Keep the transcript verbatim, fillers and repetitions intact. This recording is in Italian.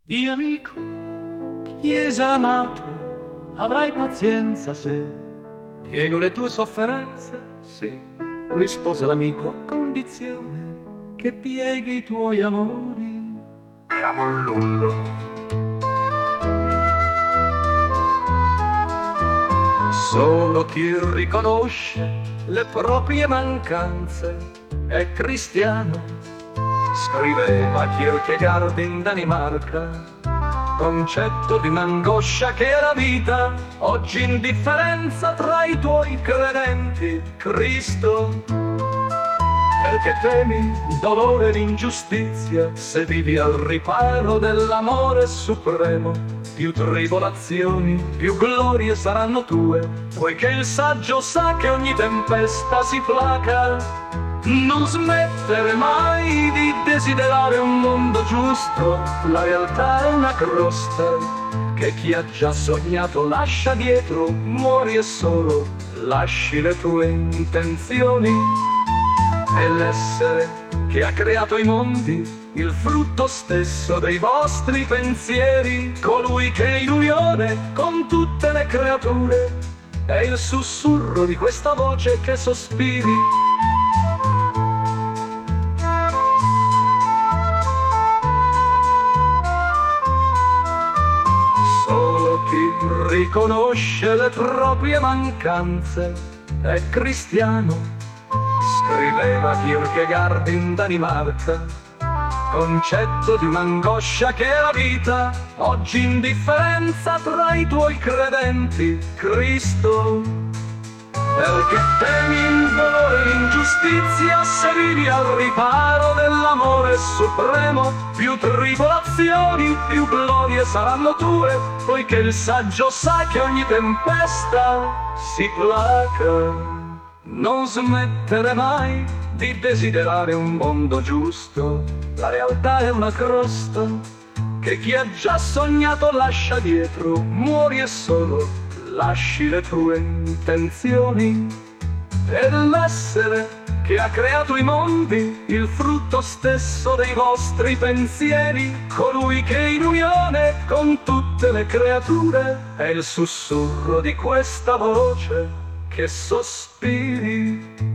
Dio amico, chiesa amato, avrai pazienza se piego le tue sofferenze, sì, rispose l'amico, a condizione che pieghi i tuoi amori. Amor lungo. Solo chi riconosce le proprie mancanze è cristiano, scriveva Kierkegaard in Danimarca. Concetto di un'angoscia che è la vita, oggi indifferenza tra i tuoi credenti, Cristo. Perché temi dolore e l'ingiustizia, se vivi al riparo dell'amore supremo, più tribolazioni, più glorie saranno tue, poiché il saggio sa che ogni tempesta si placa. Non smettere mai di desiderare un mondo giusto, la realtà è una crosta che chi ha già sognato lascia dietro, muori e solo lasci le tue intenzioni. E l'essere che ha creato i mondi, il frutto stesso dei vostri pensieri, colui che è in unione con tutte le creature, è il sussurro di questa voce che sospiri. Solo chi riconosce le proprie mancanze è cristiano, scriveva Kierkegaard in Danimarca. Concetto di un'angoscia che è la vita, oggi indifferenza tra i tuoi credenti, Cristo. Perché temi il dolore e l'ingiustizia, se vivi al riparo dell'amore supremo, più tribolazioni, più glorie saranno tue, poiché il saggio sa che ogni tempesta si placa. Non smettere mai di desiderare un mondo giusto, la realtà è una crosta che chi ha già sognato lascia dietro, muori e solo lasci le tue intenzioni. E l'essere che ha creato i mondi, il frutto stesso dei vostri pensieri, colui che è in unione con tutte le creature, è il sussurro di questa voce che sospiri.